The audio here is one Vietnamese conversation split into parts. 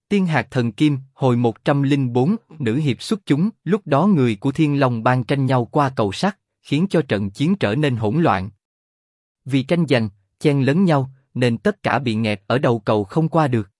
Tiên hạt thần kim, hồi 104, nữ hiệp xuất chúng, lúc đó người của Thiên Long Bang tranh nhau qua cầu sắt, khiến cho trận chiến trở nên hỗn loạn. Vì tranh giành, chen lấn nhau, nên tất cả bị nghẹt ở đầu cầu không qua được.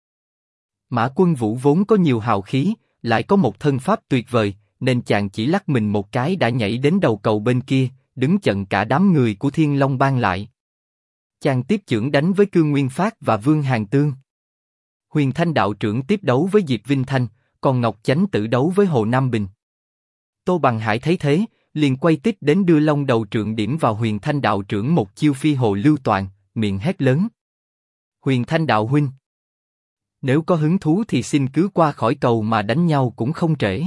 Mã Quân Vũ vốn có nhiều hào khí, lại có một thân pháp tuyệt vời, nên chàng chỉ lắc mình một cái đã nhảy đến đầu cầu bên kia, đứng chặn cả đám người của Thiên Long Bang lại. Chàng tiếp chưởng đánh với Cương Nguyên Phát và Vương Hàn Tương. Huyền Thanh đạo trưởng tiếp đấu với Diệp Vinh Thanh, còn Ngọc Chánh Tử đấu với Hồ Nam Bình. Tô Bằng Hải thấy thế, liền quay tít đến đưa long đầu trượng điểm vào Huyền Thanh đạo trưởng một chiêu phi hồ lưu toàn, miệng hét lớn: Huyền Thanh đạo huynh, nếu có hứng thú thì xin cứ qua khỏi cầu mà đánh nhau cũng không trễ.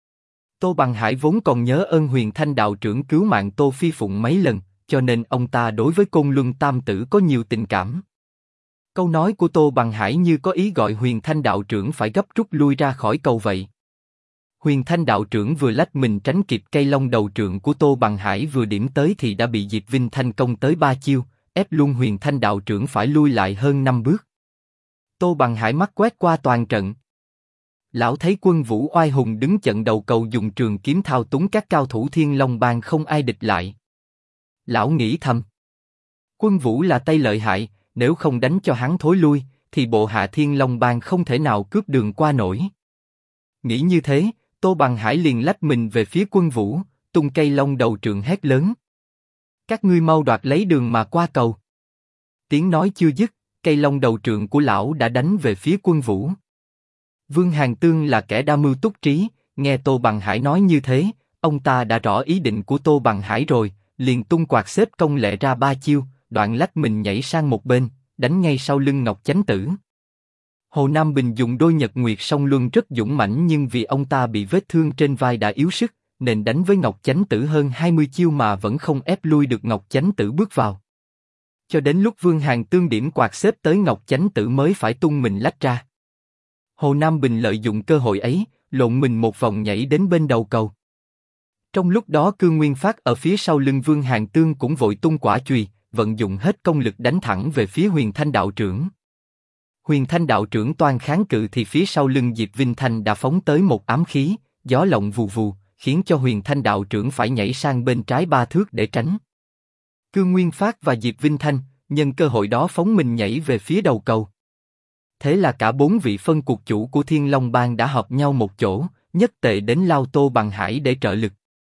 Tô Bằng Hải vốn còn nhớ ơn Huyền Thanh đạo trưởng cứu mạng Tô Phi Phụng mấy lần, cho nên ông ta đối với Côn Luân Tam Tử có nhiều tình cảm. Câu nói của Tô Bằng Hải như có ý gọi Huyền Thanh đạo trưởng phải gấp rút lui ra khỏi cầu vậy. Huyền Thanh đạo trưởng vừa lách mình tránh kịp cây long đầu trượng của Tô Bằng Hải vừa điểm tới thì đã bị Diệp Vinh Thanh công tới 3 chiêu, ép luôn Huyền Thanh đạo trưởng phải lui lại hơn 5 bước. Tô Bằng Hải mắt quét qua toàn trận. Lão thấy Quân Vũ oai hùng đứng chặn đầu cầu dùng trường kiếm thao túng các cao thủ Thiên Long Bang không ai địch lại. Lão nghĩ thầm, Quân Vũ là tay lợi hại, nếu không đánh cho hắn thối lui, thì bộ hạ Thiên Long Bang không thể nào cướp đường qua nổi. Nghĩ như thế, Tô Bằng Hải liền lách mình về phía Quân Vũ, tung cây long đầu trượng hét lớn: Các ngươi mau đoạt lấy đường mà qua cầu. Tiếng nói chưa dứt, cây long đầu trượng của lão đã đánh về phía Quân Vũ. Vương Hàn Tương là kẻ đa mưu túc trí, nghe Tô Bằng Hải nói như thế, ông ta đã rõ ý định của Tô Bằng Hải rồi, liền tung quạt xếp công lệ ra 3 chiêu, đoạn lách mình nhảy sang một bên, đánh ngay sau lưng Ngọc Chánh Tử. Hồ Nam Bình dùng đôi nhật nguyệt song luân rất dũng mãnh, nhưng vì ông ta bị vết thương trên vai đã yếu sức, nên đánh với Ngọc Chánh Tử hơn 20 chiêu mà vẫn không ép lui được Ngọc Chánh Tử bước vào. Cho đến lúc Vương Hàn Tương điểm quạt xếp tới Ngọc Chánh Tử mới phải tung mình lách ra. Hồ Nam Bình lợi dụng cơ hội ấy, lộn mình một vòng nhảy đến bên đầu cầu. Trong lúc đó Cương Nguyên Phát ở phía sau lưng Vương Hàn Tương cũng vội tung quả chùy, vận dụng hết công lực đánh thẳng về phía Huyền Thanh đạo trưởng. Huyền Thanh đạo trưởng toan kháng cự thì phía sau lưng Diệp Vinh Thanh đã phóng tới một ám khí, gió lộng vù vù, khiến cho Huyền Thanh đạo trưởng phải nhảy sang bên trái 3 thước để tránh. Cương Nguyên Phát và Diệp Vinh Thanh nhân cơ hội đó phóng mình nhảy về phía đầu cầu. Thế là cả 4 vị phân cuộc chủ của Thiên Long Bang đã hợp nhau một chỗ, nhất tề đến lao Tô Bằng Hải để trợ lực.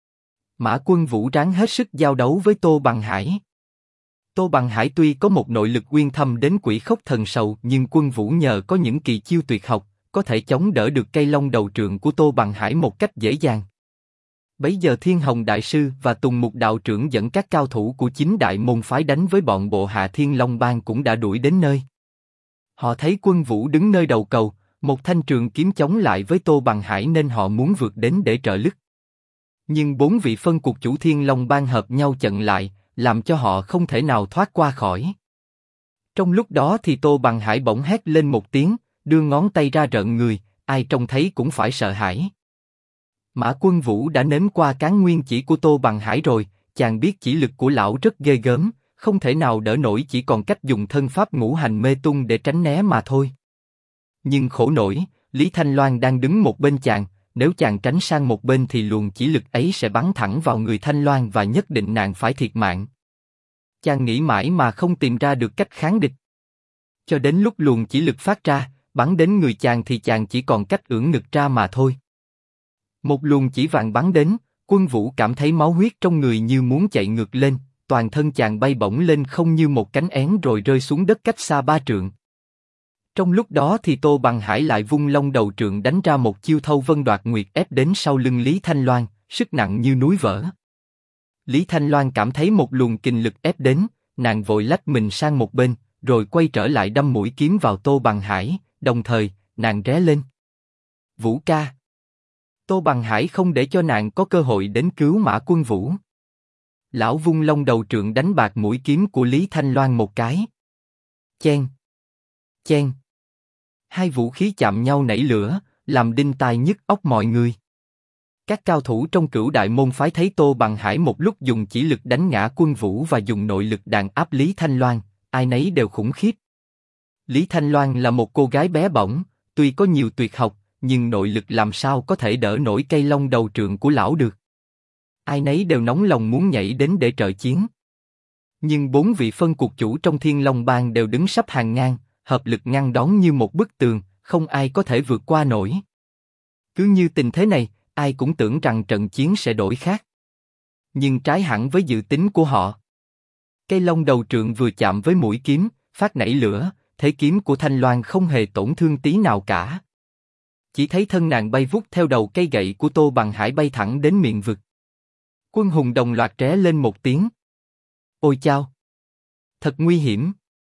Mã Quân Vũ ráng hết sức giao đấu với Tô Bằng Hải. Tô Bằng Hải tuy có một nội lực uyên thâm đến quỷ khốc thần sầu, nhưng Quân Vũ nhờ có những kỳ chiêu tuyệt học, có thể chống đỡ được cây long đầu trượng của Tô Bằng Hải một cách dễ dàng. Bấy giờ Thiên Hồng Đại Sư và Tùng Mục Đạo Trưởng dẫn các cao thủ của 9 đại môn phái đánh với bọn bộ hạ Thiên Long Bang cũng đã đuổi đến nơi. Họ thấy Quân Vũ đứng nơi đầu cầu, một thanh trường kiếm chống lại với Tô Bằng Hải nên họ muốn vượt đến để trợ lực. Nhưng 4 vị phân cuộc chủ Thiên Long Bang hợp nhau chặn lại, làm cho họ không thể nào thoát qua khỏi. Trong lúc đó thì Tô Bằng Hải bỗng hét lên một tiếng, đưa ngón tay ra rợn người, ai trông thấy cũng phải sợ hãi. Mã Quân Vũ đã nếm qua cán nguyên chỉ của Tô Bằng Hải rồi, chàng biết chỉ lực của lão rất ghê gớm, không thể nào đỡ nổi, chỉ còn cách dùng thân pháp ngũ hành mê tung để tránh né mà thôi. Nhưng khổ nổi, Lý Thanh Loan đang đứng một bên chàng, nếu chàng tránh sang một bên thì luồng chỉ lực ấy sẽ bắn thẳng vào người Thanh Loan và nhất định nàng phải thiệt mạng. Chàng nghĩ mãi mà không tìm ra được cách kháng địch. Cho đến lúc luồng chỉ lực phát ra, bắn đến người chàng thì chàng chỉ còn cách ưỡn ngực ra mà thôi. Một luồng chỉ vàng bắn đến, Quân Vũ cảm thấy máu huyết trong người như muốn chạy ngược lên, toàn thân chàng bay bổng lên không như một cánh én rồi rơi xuống đất cách xa 3 trượng. Trong lúc đó thì Tô Bằng Hải lại vung long đầu trượng đánh ra một chiêu thâu vân đoạt nguyệt ép đến sau lưng Lý Thanh Loan, sức nặng như núi vỡ. Lý Thanh Loan cảm thấy một luồng kình lực ép đến, nàng vội lách mình sang một bên, rồi quay trở lại đâm mũi kiếm vào Tô Bằng Hải, đồng thời, nàng ré lên: Vũ ca! Tô Bằng Hải không để cho nàng có cơ hội đến cứu Mã Quân Vũ. Lão vung long đầu trượng đánh bạc mũi kiếm của Lý Thanh Loan một cái. Chen! Chen! Hai vũ khí chạm nhau nảy lửa, làm đinh tai nhức óc mọi người. Các cao thủ trong Cửu Đại môn phái thấy Tô Bằng Hải một lúc dùng chỉ lực đánh ngã Quân Vũ và dùng nội lực đàn áp Lý Thanh Loan, ai nấy đều khủng khiếp. Lý Thanh Loan là một cô gái bé bỏng, tuy có nhiều tuyệt học, nhưng nội lực làm sao có thể đỡ nổi cây long đầu trượng của lão được. Ai nấy đều nóng lòng muốn nhảy đến để trợ chiến. Nhưng 4 vị phân cuộc chủ trong Thiên Long Bang đều đứng sắp hàng ngang, hợp lực ngăn đón như một bức tường, không ai có thể vượt qua nổi. Cứ như tình thế này, ai cũng tưởng rằng trận chiến sẽ đổi khác. Nhưng trái hẳn với dự tính của họ. Cây long đầu trượng vừa chạm với mũi kiếm, phát nảy lửa, thế kiếm của Thanh Loan không hề tổn thương tí nào cả. Chỉ thấy thân nàng bay vút theo đầu cây gậy của Tô Bằng Hải bay thẳng đến miệng vực. Quân hùng đồng loạt ré lên một tiếng. Ôi chao! Thật nguy hiểm!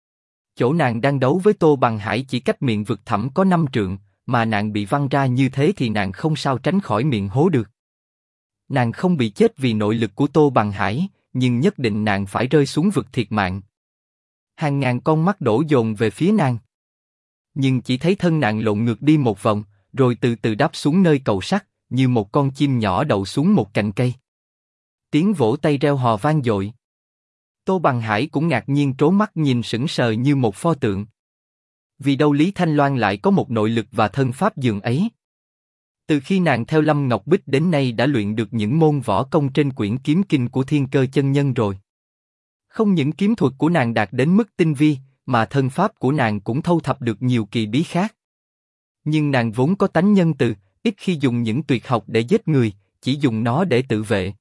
Chỗ nàng đang đấu với Tô Bằng Hải chỉ cách miệng vực thẳm có 5 trượng, mà nàng bị văng ra như thế thì nàng không sao tránh khỏi miệng hố được. Nàng không bị chết vì nội lực của Tô Bằng Hải, nhưng nhất định nàng phải rơi xuống vực thiệt mạng. Hàng ngàn con mắt đổ dồn về phía nàng. Nhưng chỉ thấy thân nàng lộn ngược đi một vòng, rồi từ từ đáp xuống nơi cầu sắt, như một con chim nhỏ đậu xuống một cành cây. Tiếng vỗ tay reo hò vang dội. Tô Bằng Hải cũng ngạc nhiên trố mắt nhìn sững sờ như một pho tượng. Vì đâu Lý Thanh Loan lại có một nội lực và thân pháp dường ấy? Từ khi nàng theo Lâm Ngọc Bích đến nay đã luyện được những môn võ công trên quyển kiếm kinh của Thiên Cơ chân nhân rồi. Không những kiếm thuật của nàng đạt đến mức tinh vi, mà thân pháp của nàng cũng thâu thập được nhiều kỳ bí khác. Nhưng nàng vốn có tánh nhân từ, ít khi dùng những tuyệt học để giết người, chỉ dùng nó để tự vệ.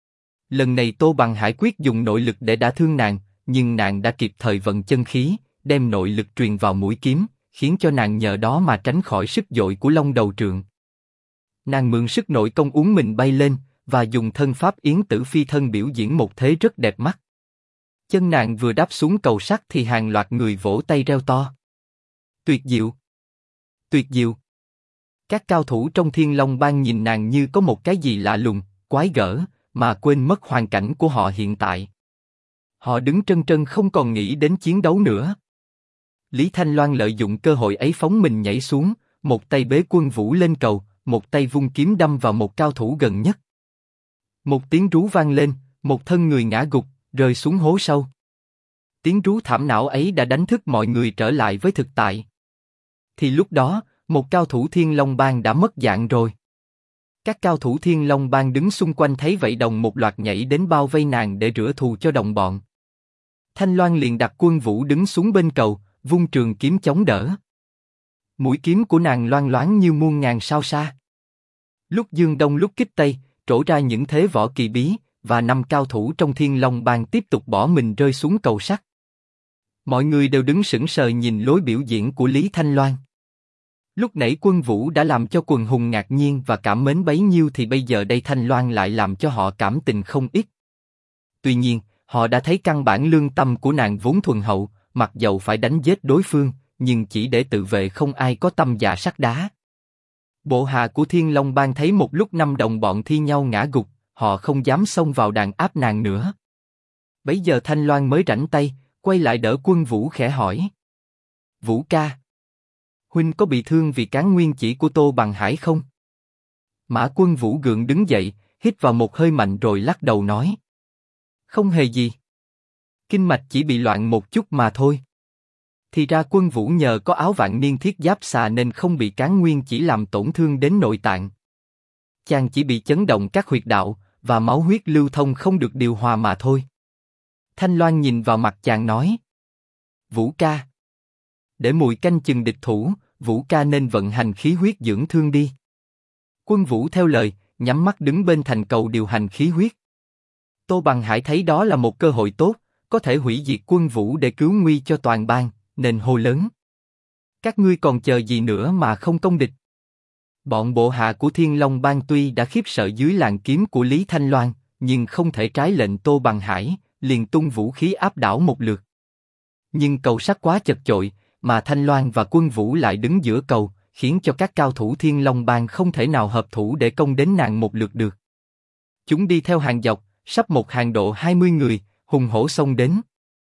Lần này Tô Bằng Hải quyết dùng nội lực để đả thương nàng, nhưng nàng đã kịp thời vận chân khí, đem nội lực truyền vào mũi kiếm, khiến cho nàng nhờ đó mà tránh khỏi sức dội của long đầu trượng. Nàng mượn sức nội công uốn mình bay lên, và dùng thân pháp yến tử phi thân biểu diễn một thế rất đẹp mắt. Chân nàng vừa đáp xuống cầu sắt thì hàng loạt người vỗ tay reo to. Tuyệt diệu! Tuyệt diệu! Các cao thủ trong Thiên Long Bang nhìn nàng như có một cái gì lạ lùng, quái gở, mà quên mất hoàn cảnh của họ hiện tại. Họ đứng trân trân không còn nghĩ đến chiến đấu nữa. Lý Thanh Loan lợi dụng cơ hội ấy phóng mình nhảy xuống, một tay bế Quân Vũ lên cầu, một tay vung kiếm đâm vào một cao thủ gần nhất. Một tiếng rú vang lên, một thân người ngã gục, rơi xuống hố sâu. Tiếng rú thảm não ấy đã đánh thức mọi người trở lại với thực tại. Thì lúc đó, một cao thủ Thiên Long Bang đã mất dạng rồi. Các cao thủ Thiên Long Bang đứng xung quanh thấy vậy đồng một loạt nhảy đến bao vây nàng để rửa thù cho đồng bọn. Thanh Loan liền đặt Quân Vũ đứng xuống bên cầu, vung trường kiếm chống đỡ. Mũi kiếm của nàng loang loáng như muôn ngàn sao xa. Lúc dương đông lúc kích tây, trổ ra những thế võ kỳ bí, và 5 cao thủ trong Thiên Long Bang tiếp tục bỏ mình rơi xuống cầu sắt. Mọi người đều đứng sững sờ nhìn lối biểu diễn của Lý Thanh Loan. Lúc nãy Quân Vũ đã làm cho quần hùng ngạc nhiên và cảm mến bấy nhiêu thì bây giờ đây Thanh Loan lại làm cho họ cảm tình không ít. Tuy nhiên, họ đã thấy căn bản lương tâm của nàng vốn thuần hậu, mặc dầu phải đánh giết đối phương, nhưng chỉ để tự vệ không ai có tâm dạ sắt đá. Bộ hạ của Thiên Long Bang thấy một lúc 5 đồng bọn thi nhau ngã gục, họ không dám xông vào đàn áp nàng nữa. Bấy giờ Thanh Loan mới rảnh tay, quay lại đỡ Quân Vũ khẽ hỏi. Vũ ca, huynh có bị thương vì cán nguyên chỉ của Tô Bằng Hải không? Mã Quân Vũ gượng đứng dậy, hít vào một hơi mạnh rồi lắc đầu nói. Không hề gì. Kinh mạch chỉ bị loạn một chút mà thôi. Thì ra Quân Vũ nhờ có áo vạn niên thiết giáp xà nên không bị cán nguyên chỉ làm tổn thương đến nội tạng. Chàng chỉ bị chấn động các huyệt đạo, và máu huyết lưu thông không được điều hòa mà thôi. Thanh Loan nhìn vào mặt chàng nói. Vũ ca, để mùi canh chừng địch thủ, Vũ ca nên vận hành khí huyết dưỡng thương đi. Quân Vũ theo lời, nhắm mắt đứng bên thành cầu điều hành khí huyết. Tô Bằng Hải thấy đó là một cơ hội tốt, có thể hủy diệt Quân Vũ để cứu nguy cho toàn bang, nên hô lớn. Các ngươi còn chờ gì nữa mà không công địch? Bọn bộ hạ của Thiên Long Bang tuy đã khiếp sợ dưới làn kiếm của Lý Thanh Loan, nhưng không thể trái lệnh Tô Bằng Hải, liền tung vũ khí áp đảo một lượt. Nhưng cầu sắt quá chật chội, mà Thanh Loan và Quân Vũ lại đứng giữa cầu, khiến cho các cao thủ Thiên Long Bang không thể nào hợp thủ để công đến nàng một lượt được. Chúng đi theo hàng dọc, sắp một hàng độ 20 người, hùng hổ xông đến.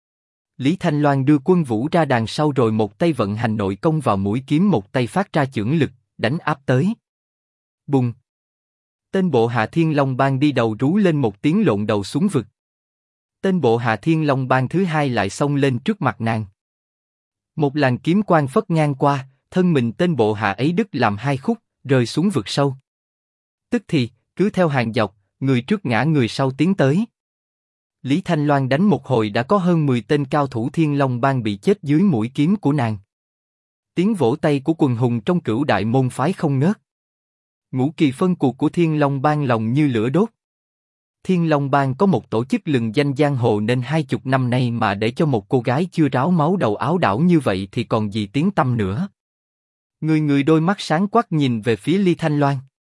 Lý Thanh Loan đưa Quân Vũ ra đằng sau rồi một tay vận hành nội công vào mũi kiếm, một tay phát ra chưởng lực, đánh áp tới. Bùng! Tên bộ hạ Thiên Long Bang đi đầu rú lên một tiếng lộn đầu xuống vực. Tên bộ hạ Thiên Long Bang thứ hai lại xông lên trước mặt nàng. Một làn kiếm quang phất ngang qua, thân mình tên bộ hạ ấy đứt làm hai khúc, rơi xuống vực sâu. Tức thì, cứ theo hàng dọc, người trước ngã người sau tiến tới. Lý Thanh Loan đánh một hồi đã có hơn 10 tên cao thủ Thiên Long Bang bị chết dưới mũi kiếm của nàng. Tiếng vỗ tay của quần hùng trong Cửu Đại môn phái không ngớt. Ngũ kỳ phân cuộc của Thiên Long Bang lòng như lửa đốt. Thiên Long Bang có một tổ chức lừng danh giang hồ nên 20 năm nay mà để cho một cô gái chưa ráo máu đầu áo đảo như vậy thì còn gì tiếng tăm nữa. Người người đôi mắt sáng quắc nhìn về phía Lý Thanh Loan.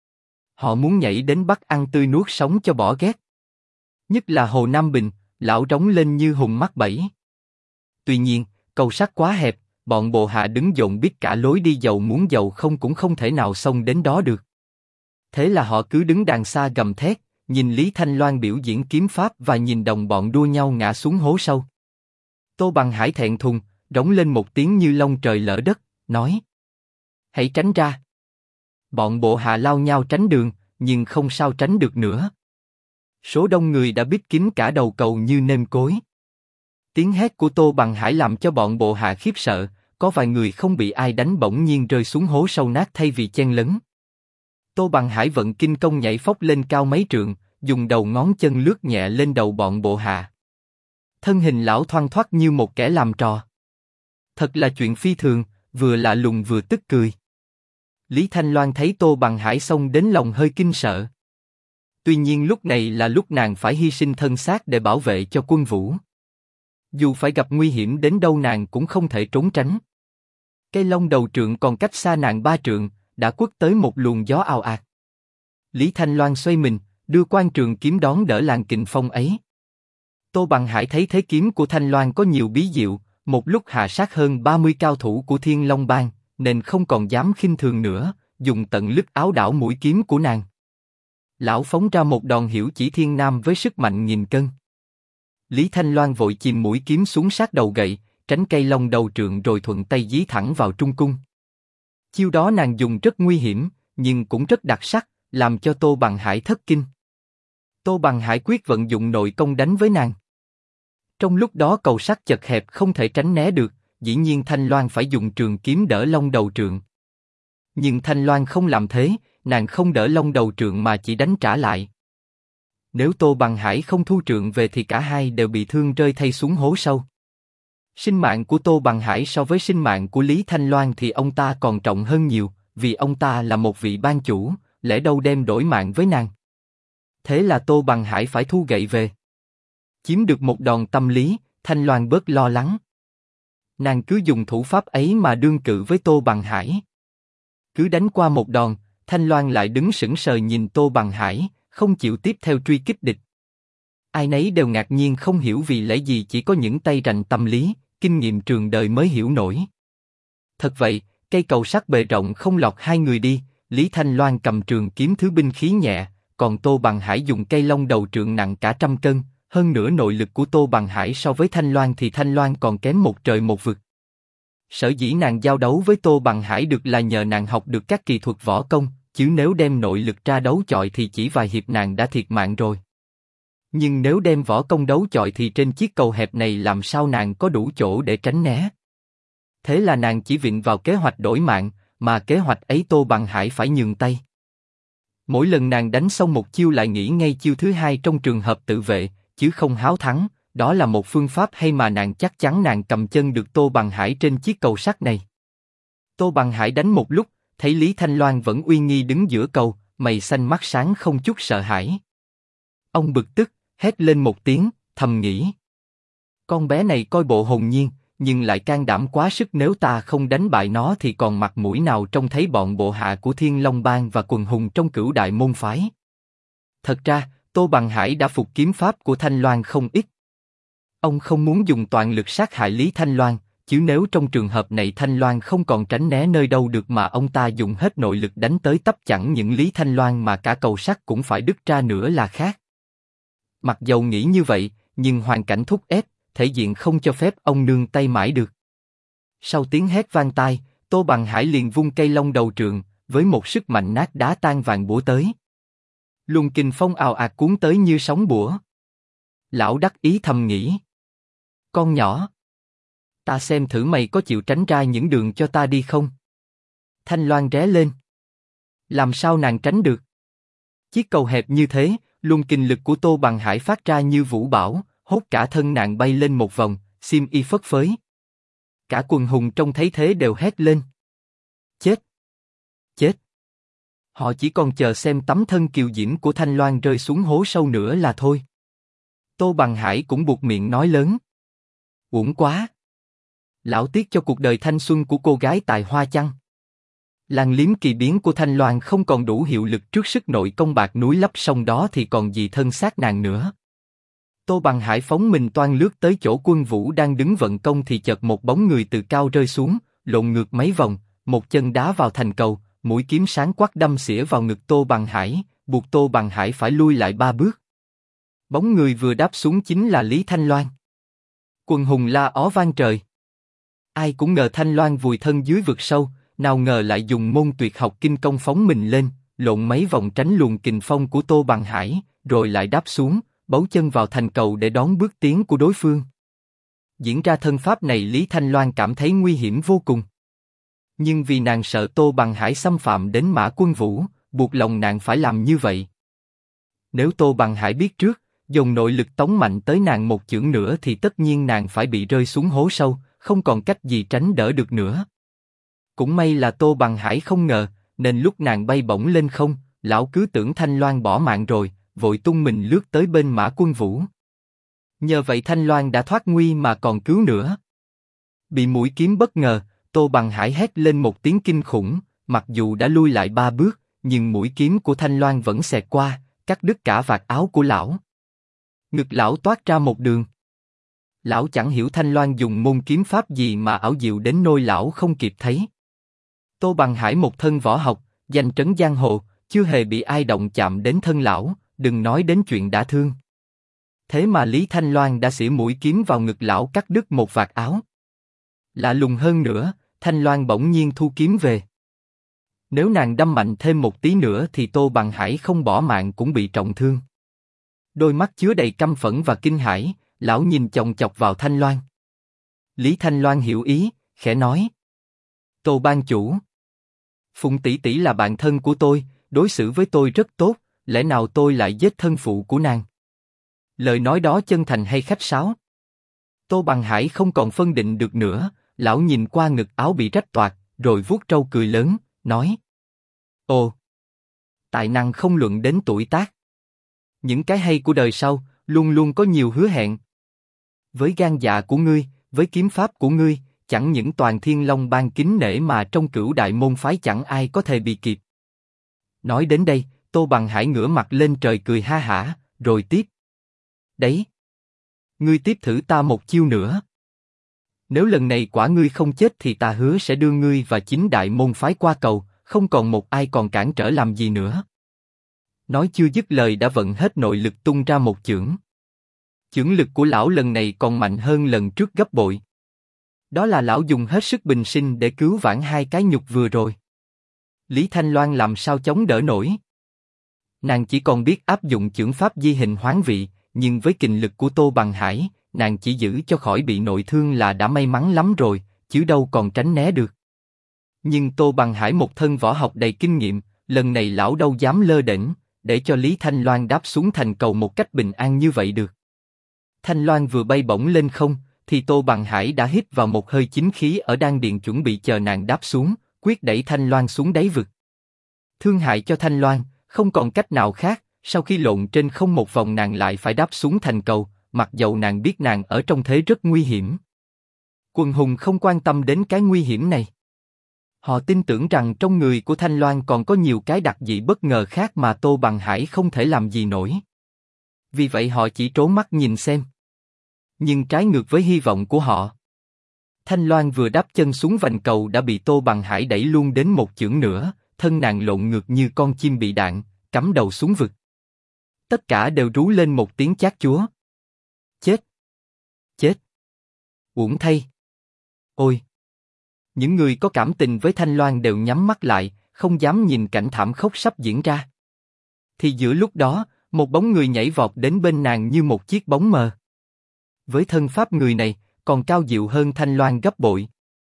Họ muốn nhảy đến bắt ăn tươi nuốt sống cho bỏ ghét. Nhất là Hồ Nam Bình, lão rống lên như hùng mắc bẫy. Tuy nhiên, cầu sắt quá hẹp, bọn bộ hạ đứng dồn biết cả lối đi giàu muốn giàu không cũng không thể nào xông đến đó được. Thế là họ cứ đứng đàng xa gầm thét, nhìn Lý Thanh Loan biểu diễn kiếm pháp và nhìn đồng bọn đua nhau ngã xuống hố sâu. Tô Bằng Hải thẹn thùng, rống lên một tiếng như long trời lỡ đất, nói: hãy tránh ra. Bọn bộ hạ lao nhau tránh đường, nhưng không sao tránh được nữa. Số đông người đã bít kín cả đầu cầu như nêm cối. Tiếng hét của Tô Bằng Hải làm cho bọn bộ hạ khiếp sợ, có vài người không bị ai đánh bỗng nhiên rơi xuống hố sâu nát thay vì chen lấn. Tô Bằng Hải vận kinh công nhảy phóc lên cao mấy trượng, dùng đầu ngón chân lướt nhẹ lên đầu bọn bộ hạ. Thân hình lão thoăn thoắt như một kẻ làm trò. Thật là chuyện phi thường, vừa lạ lùng vừa tức cười. Lý Thanh Loan thấy Tô Bằng Hải xông đến lòng hơi kinh sợ. Tuy nhiên lúc này là lúc nàng phải hy sinh thân xác để bảo vệ cho quân vũ. Dù phải gặp nguy hiểm đến đâu nàng cũng không thể trốn tránh. Cây long đầu trượng còn cách xa nàng 3 trượng, đã quất tới một luồng gió ào ạt. Lý Thanh Loan xoay mình, đưa quan trường kiếm đón đỡ làn kình phong ấy. Tô Bằng Hải thấy thế kiếm của Thanh Loan có nhiều bí diệu, một lúc hạ sát hơn 30 cao thủ của Thiên Long Bang, nên không còn dám khinh thường nữa, dùng tận lực áo đảo mũi kiếm của nàng. Lão phóng ra một đòn hiểu chỉ thiên nam với sức mạnh nghìn cân. Lý Thanh Loan vội chìm mũi kiếm xuống sát đầu gậy, tránh cây long đầu trượng rồi thuận tay dí thẳng vào trung cung. Chiêu đó nàng dùng rất nguy hiểm, nhưng cũng rất đặc sắc, làm cho Tô Bằng Hải thất kinh. Tô Bằng Hải quyết vận dụng nội công đánh với nàng. Trong lúc đó cầu sắt chật hẹp không thể tránh né được, dĩ nhiên Thanh Loan phải dùng trường kiếm đỡ long đầu trượng. Nhưng Thanh Loan không làm thế, nàng không đỡ long đầu trượng mà chỉ đánh trả lại. Nếu Tô Bằng Hải không thu trượng về thì cả hai đều bị thương rơi thay xuống hố sâu. Sinh mạng của Tô Bằng Hải so với sinh mạng của Lý Thanh Loan thì ông ta còn trọng hơn nhiều, vì ông ta là một vị ban chủ, lẽ đâu đem đổi mạng với nàng. Thế là Tô Bằng Hải phải thu gậy về. Chiếm được một đòn tâm lý, Thanh Loan bớt lo lắng. Nàng cứ dùng thủ pháp ấy mà đương cự với Tô Bằng Hải. Cứ đánh qua một đòn, Thanh Loan lại đứng sững sờ nhìn Tô Bằng Hải, không chịu tiếp theo truy kích địch. Ai nấy đều ngạc nhiên không hiểu vì lẽ gì chỉ có những tay rành tâm lý, kinh nghiệm trường đời mới hiểu nổi. Thật vậy, cây cầu sắt bề rộng không lọt hai người đi, Lý Thanh Loan cầm trường kiếm thứ binh khí nhẹ, còn Tô Bằng Hải dùng cây long đầu trượng nặng cả 100 cân, hơn nữa nội lực của Tô Bằng Hải so với Thanh Loan thì Thanh Loan còn kém một trời một vực. Sở dĩ nàng giao đấu với Tô Bằng Hải được là nhờ nàng học được các kỳ thuật võ công, chứ nếu đem nội lực ra đấu chọi thì chỉ vài hiệp nàng đã thiệt mạng rồi. Nhưng nếu đem võ công đấu chọi thì trên chiếc cầu hẹp này làm sao nàng có đủ chỗ để tránh né. Thế là nàng chỉ vịn vào kế hoạch đổi mạng, mà kế hoạch ấy Tô Bằng Hải phải nhường tay. Mỗi lần nàng đánh xong một chiêu lại nghĩ ngay chiêu thứ hai trong trường hợp tự vệ, chứ không háo thắng, đó là một phương pháp hay mà nàng chắc chắn nàng cầm chân được Tô Bằng Hải trên chiếc cầu sắt này. Tô Bằng Hải đánh một lúc, thấy Lý Thanh Loan vẫn uy nghi đứng giữa cầu, mày xanh mắt sáng không chút sợ hãi. Ông bực tức, hét lên một tiếng, thầm nghĩ: con bé này coi bộ hồn nhiên, nhưng lại can đảm quá sức, nếu ta không đánh bại nó thì còn mặt mũi nào trông thấy bọn bộ hạ của Thiên Long Bang và quần hùng trong Cửu Đại môn phái. Thật ra, Tô Bằng Hải đã phục kiếm pháp của Thanh Loan không ít. Ông không muốn dùng toàn lực sát hại Lý Thanh Loan, chứ nếu trong trường hợp này Thanh Loan không còn tránh né nơi đâu được mà ông ta dùng hết nội lực đánh tới tấp, chẳng những Lý Thanh Loan mà cả cầu sắt cũng phải đứt ra nữa là khác. Mặc dầu nghĩ như vậy, nhưng hoàn cảnh thúc ép, thể diện không cho phép ông nương tay mãi được. Sau tiếng hét vang tai, Tô Bằng Hải liền vung cây long đầu trượng, với một sức mạnh nát đá tan vàng bủa tới. Luồng kình phong ào ạt cuốn tới như sóng bủa. Lão đắc ý thầm nghĩ: con nhỏ, ta xem thử mày có chịu tránh ra những đường cho ta đi không? Thanh Loan ré lên. Làm sao nàng tránh được? Chiếc cầu hẹp như thế, luồng kình lực của Tô Bằng Hải phát ra như vũ bão, hốt cả thân nàng bay lên một vòng, xiêm y phất phới. Cả quần hùng trông thấy thế đều hét lên. Chết! Chết! Họ chỉ còn chờ xem tấm thân kiều diễm của Thanh Loan rơi xuống hố sâu nữa là thôi. Tô Bằng Hải cũng buột miệng nói lớn. Uổng quá! Lão tiếc cho cuộc đời thanh xuân của cô gái tài hoa chăng? Làn liếm kỳ biến của Thanh Loan không còn đủ hiệu lực trước sức nội công bạc núi lấp sông đó thì còn gì thân xác nàng nữa. Tô Bằng Hải phóng mình toan lướt tới chỗ Quân Vũ đang đứng vận công thì chợt một bóng người từ cao rơi xuống, lộn ngược mấy vòng, một chân đá vào thành cầu, mũi kiếm sáng quắc đâm xỉa vào ngực Tô Bằng Hải, buộc Tô Bằng Hải phải lui lại 3 bước. Bóng người vừa đáp xuống chính là Lý Thanh Loan. Quần hùng la ó vang trời. Ai cũng ngờ Thanh Loan vùi thân dưới vực sâu, nào ngờ lại dùng môn tuyệt học kinh công phóng mình lên, lộn mấy vòng tránh luồng kình phong của Tô Bằng Hải, rồi lại đáp xuống, bấu chân vào thành cầu để đón bước tiến của đối phương. Diễn ra thân pháp này Lý Thanh Loan cảm thấy nguy hiểm vô cùng. Nhưng vì nàng sợ Tô Bằng Hải xâm phạm đến Mã Quân Vũ, buộc lòng nàng phải làm như vậy. Nếu Tô Bằng Hải biết trước, dùng nội lực tống mạnh tới nàng một chưởng nữa thì tất nhiên nàng phải bị rơi xuống hố sâu, không còn cách gì tránh đỡ được nữa. Cũng may là Tô Bằng Hải không ngờ, nên lúc nàng bay bổng lên không, lão cứ tưởng Thanh Loan bỏ mạng rồi, vội tung mình lướt tới bên Mã Quân Vũ. Nhờ vậy Thanh Loan đã thoát nguy mà còn cứu nữa. Bị mũi kiếm bất ngờ, Tô Bằng Hải hét lên một tiếng kinh khủng, mặc dù đã lui lại 3 bước, nhưng mũi kiếm của Thanh Loan vẫn xẹt qua, cắt đứt cả vạt áo của lão. Ngực lão toát ra một đường. Lão chẳng hiểu Thanh Loan dùng môn kiếm pháp gì mà ảo diệu đến nôi lão không kịp thấy. Tô Bằng Hải một thân võ học, danh trấn giang hồ, chưa hề bị ai động chạm đến thân lão, đừng nói đến chuyện đả thương. Thế mà Lý Thanh Loan đã xỉa mũi kiếm vào ngực lão cắt đứt một vạt áo. Lạ lùng hơn nữa, Thanh Loan bỗng nhiên thu kiếm về. Nếu nàng đâm mạnh thêm một tí nữa thì Tô Bằng Hải không bỏ mạng cũng bị trọng thương. Đôi mắt chứa đầy căm phẫn và kinh hãi, lão nhìn chòng chọc vào Thanh Loan. Lý Thanh Loan hiểu ý, khẽ nói: Tô ban chủ, Phụng tỷ tỷ là bạn thân của tôi, đối xử với tôi rất tốt, lẽ nào tôi lại giết thân phụ của nàng? Lời nói đó chân thành hay khách sáo? Tô Bằng Hải không còn phân định được nữa, lão nhìn qua ngực áo bị rách toạc, rồi vuốt râu cười lớn, nói: Ồ, tài năng không luận đến tuổi tác. Những cái hay của đời sau, luôn luôn có nhiều hứa hẹn. Với gan dạ của ngươi, với kiếm pháp của ngươi, chẳng những toàn Thiên Long Bang kính nể mà trong Cửu Đại môn phái chẳng ai có thể bị kịp. Nói đến đây, Tô Bằng Hải ngửa mặt lên trời cười ha hả, rồi tiếp: Đấy, ngươi tiếp thử ta một chiêu nữa. Nếu lần này quả ngươi không chết thì ta hứa sẽ đưa ngươi và 9 đại môn phái qua cầu, không còn một ai còn cản trở làm gì nữa. Nói chưa dứt lời đã vận hết nội lực tung ra một chưởng. Chưởng lực của lão lần này còn mạnh hơn lần trước gấp bội. Đó là lão dùng hết sức bình sinh để cứu vãn 2 cái nhục vừa rồi. Lý Thanh Loan làm sao chống đỡ nổi? Nàng chỉ còn biết áp dụng chưởng pháp di hình hoán vị, nhưng với kình lực của Tô Bằng Hải, nàng chỉ giữ cho khỏi bị nội thương là đã may mắn lắm rồi, chứ đâu còn tránh né được. Nhưng Tô Bằng Hải một thân võ học đầy kinh nghiệm, lần này lão đâu dám lơ đễnh, để cho Lý Thanh Loan đáp xuống thành cầu một cách bình an như vậy được. Thanh Loan vừa bay bổng lên không, thì Tô Bằng Hải đã hít vào một hơi chính khí ở đan điền chuẩn bị chờ nàng đáp xuống, quyết đẩy Thanh Loan xuống đáy vực. Thương hại cho Thanh Loan, không còn cách nào khác, sau khi lộn trên không một vòng nàng lại phải đáp xuống thành cầu, mặc dầu nàng biết nàng ở trong thế rất nguy hiểm. Quần hùng không quan tâm đến cái nguy hiểm này. Họ tin tưởng rằng trong người của Thanh Loan còn có nhiều cái đặc dị bất ngờ khác mà Tô Bằng Hải không thể làm gì nổi. Vì vậy họ chỉ trố mắt nhìn xem. Nhưng trái ngược với hy vọng của họ, Thanh Loan vừa đáp chân xuống vành cầu đã bị Tô Bằng Hải đẩy luôn đến một chưởng nữa, thân nàng lộn ngược như con chim bị đạn, cắm đầu xuống vực. Tất cả đều rú lên một tiếng chát chúa. Chết! Chết! Uổng thay! Ôi! Những người có cảm tình với Thanh Loan đều nhắm mắt lại, không dám nhìn cảnh thảm khốc sắp diễn ra. Thì giữa lúc đó, một bóng người nhảy vọt đến bên nàng như một chiếc bóng mờ. Với thân pháp người này, còn cao diệu hơn Thanh Loan gấp bội.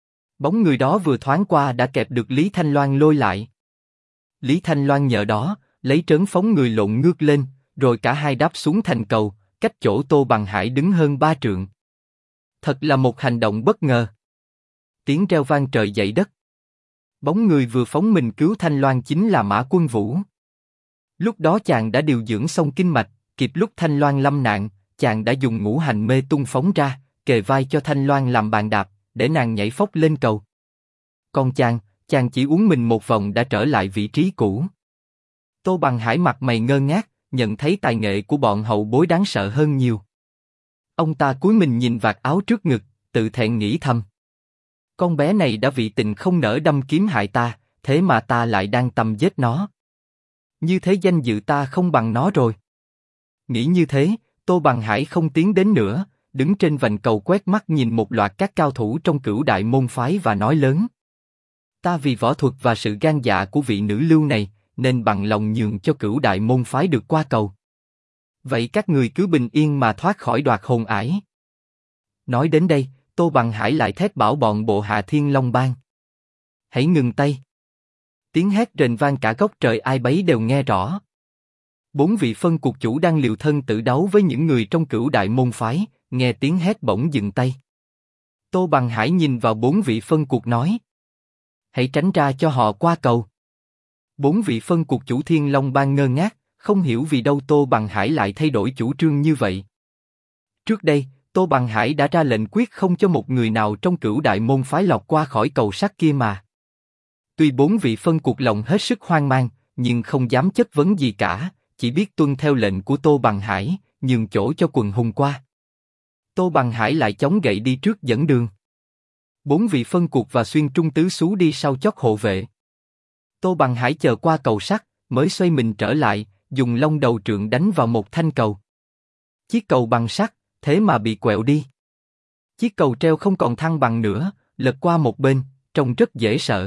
Bóng người đó vừa thoáng qua đã kẹp được Lý Thanh Loan lôi lại. Lý Thanh Loan nhờ đó, lấy trớn phóng người lộn ngước lên, rồi cả hai đáp xuống thành cầu, cách chỗ Tô Bằng Hải đứng hơn 3 trượng. Thật là một hành động bất ngờ. Tiếng reo vang trời dậy đất. Bóng người vừa phóng mình cứu Thanh Loan chính là Mã Quân Vũ. Lúc đó chàng đã điều dưỡng xong kinh mạch, kịp lúc Thanh Loan lâm nạn, chàng đã dùng ngũ hành mê tung phóng ra, kề vai cho Thanh Loan làm bàn đạp, để nàng nhảy phóc lên cầu. Còn chàng chỉ uốn mình một vòng đã trở lại vị trí cũ. Tô Bằng Hải mặt mày ngơ ngác, nhận thấy tài nghệ của bọn hậu bối đáng sợ hơn nhiều. Ông ta cúi mình nhìn vạt áo trước ngực, tự thẹn nghĩ thầm. Con bé này đã vị tình không nỡ đâm kiếm hại ta, thế mà ta lại đang tầm giết nó. Như thế danh dự ta không bằng nó rồi. Nghĩ như thế, Tô Bằng Hải không tiến đến nữa, đứng trên vành cầu quét mắt nhìn một loạt các cao thủ trong Cửu Đại môn phái và nói lớn. Ta vì võ thuật và sự gan dạ của vị nữ lưu này, nên bằng lòng nhường cho Cửu Đại môn phái được qua cầu. Vậy các người cứ bình yên mà thoát khỏi Đoạt Hồn Ải. Nói đến đây, Tô Bằng Hải lại thét bảo bọn bộ hạ Thiên Long Bang. Hãy ngừng tay. Tiếng hét rền vang cả góc trời ai bấy đều nghe rõ. 4 vị phân cuộc chủ đang liều thân tử đấu với những người trong Cửu Đại môn phái, nghe tiếng hét bỗng dừng tay. Tô Bằng Hải nhìn vào 4 vị phân cuộc nói. Hãy tránh ra cho họ qua cầu. 4 vị phân cuộc chủ Thiên Long Bang ngơ ngác, không hiểu vì đâu Tô Bằng Hải lại thay đổi chủ trương như vậy. Trước đây, Tô Bằng Hải đã ra lệnh quyết không cho một người nào trong Cửu Đại môn phái lọt qua khỏi cầu sắt kia mà. Tuy 4 vị phân cuộc lòng hết sức hoang mang, nhưng không dám chất vấn gì cả, chỉ biết tuân theo lệnh của Tô Bằng Hải, nhường chỗ cho Quần Hùng qua. Tô Bằng Hải lại chống gậy đi trước dẫn đường. 4 vị phân cuộc và Xuyên Trung Tứ Xú đi sau chót hộ vệ. Tô Bằng Hải chờ qua cầu sắt, mới xoay mình trở lại, dùng long đầu trượng đánh vào một thanh cầu. Chiếc cầu bằng sắt, thế mà bị quẹo đi. Chiếc cầu treo không còn thăng bằng nữa, lật qua một bên, trông rất dễ sợ.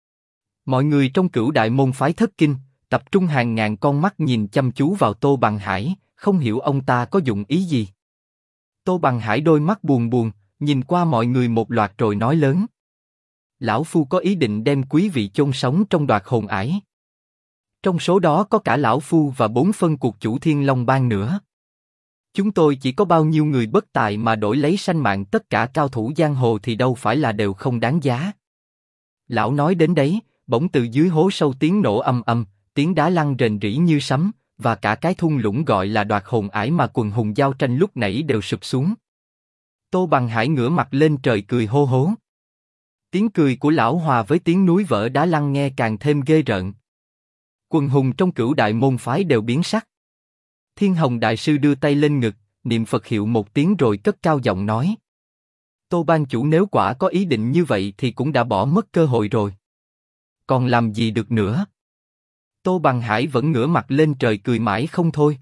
Mọi người trong Cửu Đại môn phái thất kinh, tập trung hàng ngàn con mắt nhìn chăm chú vào Tô Bằng Hải, không hiểu ông ta có dụng ý gì. Tô Bằng Hải đôi mắt buồn buồn, nhìn qua mọi người một loạt rồi nói lớn. Lão Phu có ý định đem quý vị chôn sống trong Đoạt Hồn Ải. Trong số đó có cả Lão Phu và 4 phân cuộc chủ Thiên Long Bang nữa. Chúng tôi chỉ có bao nhiêu người bất tài mà đổi lấy sanh mạng tất cả cao thủ giang hồ thì đâu phải là đều không đáng giá. Lão nói đến đấy, bỗng từ dưới hố sâu tiếng nổ ầm ầm, tiếng đá lăn rền rĩ như sấm, và cả cái thung lũng gọi là Đoạt Hồn Ải mà Quần Hùng giao tranh lúc nãy đều sụp xuống. Tô Bằng Hải ngửa mặt lên trời cười hô hố. Tiếng cười của lão hòa với tiếng núi vỡ đá lăn nghe càng thêm ghê rợn. Quần hùng trong Cửu Đại môn phái đều biến sắc. Thiên Hồng Đại Sư đưa tay lên ngực, niệm Phật hiệu một tiếng rồi cất cao giọng nói. Tô ban chủ nếu quả có ý định như vậy thì cũng đã bỏ mất cơ hội rồi. Còn làm gì được nữa? Tô Bằng Hải vẫn ngửa mặt lên trời cười mãi không thôi.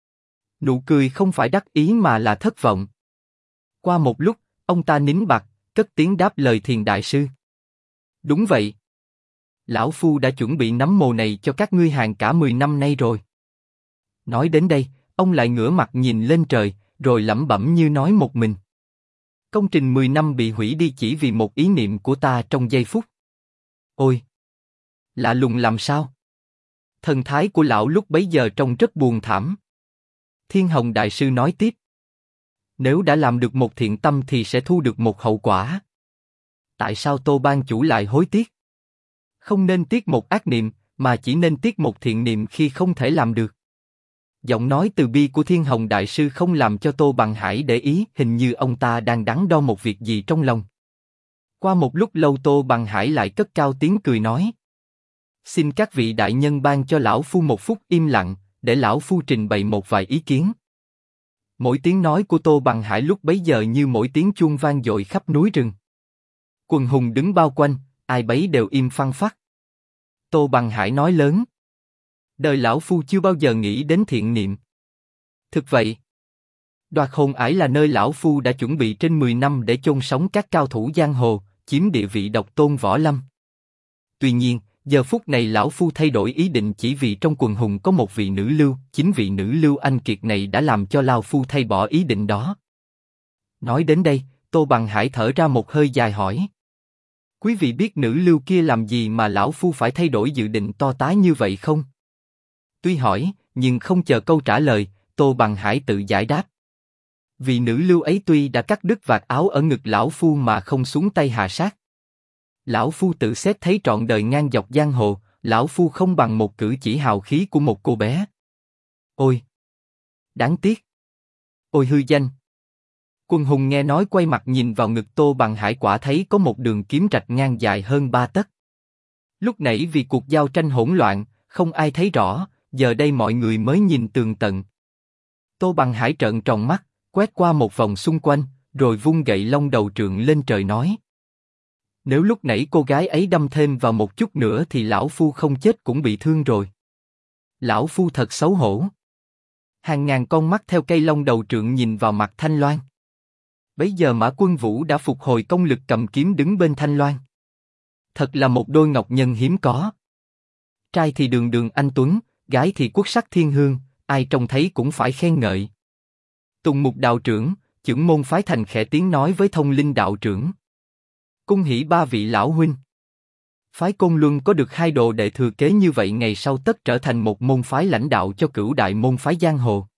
Nụ cười không phải đắc ý mà là thất vọng. Qua một lúc, ông ta nín bặt, cất tiếng đáp lời Thiền Đại Sư. Đúng vậy. Lão Phu đã chuẩn bị nấm mồ này cho các ngươi hàng cả 10 năm nay rồi. Nói đến đây, ông lại ngửa mặt nhìn lên trời, rồi lẩm bẩm như nói một mình. Công trình 10 năm bị hủy đi chỉ vì một ý niệm của ta trong giây phút. Ôi! Lạ lùng làm sao? Thần thái của lão lúc bấy giờ trông rất buồn thảm. Thiên Hồng Đại Sư nói tiếp. Nếu đã làm được một thiện tâm thì sẽ thu được một hậu quả. Tại sao Tô ban chủ lại hối tiếc? Không nên tiếc một ác niệm, mà chỉ nên tiếc một thiện niệm khi không thể làm được. Giọng nói từ bi của Thiên Hồng Đại Sư không làm cho Tô Bằng Hải để ý, hình như ông ta đang đắn đo một việc gì trong lòng. Qua một lúc lâu Tô Bằng Hải lại cất cao tiếng cười nói. Xin các vị đại nhân ban cho lão Phu một phút im lặng, để lão Phu trình bày một vài ý kiến. Mỗi tiếng nói của Tô Bằng Hải lúc bấy giờ như mỗi tiếng chuông vang dội khắp núi rừng. Quần hùng đứng bao quanh, ai bấy đều im phăng phắc. Tô Bằng Hải nói lớn. Đời lão Phu chưa bao giờ nghĩ đến thiện niệm. Thực vậy, Đoạt Hồn Ải là nơi lão Phu đã chuẩn bị trên 10 năm để chôn sống các cao thủ giang hồ, chiếm địa vị độc tôn võ lâm. Tuy nhiên, giờ phút này lão Phu thay đổi ý định chỉ vì trong quần hùng có một vị nữ lưu, chính vị nữ lưu anh kiệt này đã làm cho lão Phu thay bỏ ý định đó. Nói đến đây, Tô Bằng Hải thở ra một hơi dài hỏi. Quý vị biết nữ lưu kia làm gì mà lão phu phải thay đổi dự định to tát như vậy không? Tuy hỏi, nhưng không chờ câu trả lời, Tô Bằng Hải tự giải đáp. Vị nữ lưu ấy tuy đã cắt đứt vạt áo ở ngực lão phu mà không xuống tay hạ sát. Lão phu tự xét thấy trọn đời ngang dọc giang hồ, lão phu không bằng một cử chỉ hào khí của một cô bé. Ôi! Đáng tiếc! Ôi hư danh! Quân hùng nghe nói quay mặt nhìn vào ngực Tô Bằng Hải, quả thấy có một đường kiếm rạch ngang dài hơn 3 tấc. Lúc nãy vì cuộc giao tranh hỗn loạn, không ai thấy rõ, giờ đây mọi người mới nhìn tường tận. Tô Bằng Hải trợn tròn mắt, quét qua một vòng xung quanh, rồi vung gậy long đầu trượng lên trời nói: Nếu lúc nãy cô gái ấy đâm thêm vào một chút nữa thì lão phu không chết cũng bị thương rồi. Lão phu thật xấu hổ. Hàng ngàn con mắt theo cây long đầu trượng nhìn vào mặt Thanh Loan. Bấy giờ Mã Quân Vũ đã phục hồi công lực cầm kiếm đứng bên Thanh Loan. Thật là một đôi ngọc nhân hiếm có. Trai thì đường đường anh tuấn, gái thì quốc sắc thiên hương, ai trông thấy cũng phải khen ngợi. Tùng Mục đạo trưởng, chưởng môn phái thành khẽ tiếng nói với Thông Linh đạo trưởng: Cung hỉ ba vị lão huynh. Phái Côn Luân có được 2 đồ đệ thừa kế như vậy, ngày sau tất trở thành một môn phái lãnh đạo cho cửu đại môn phái giang hồ.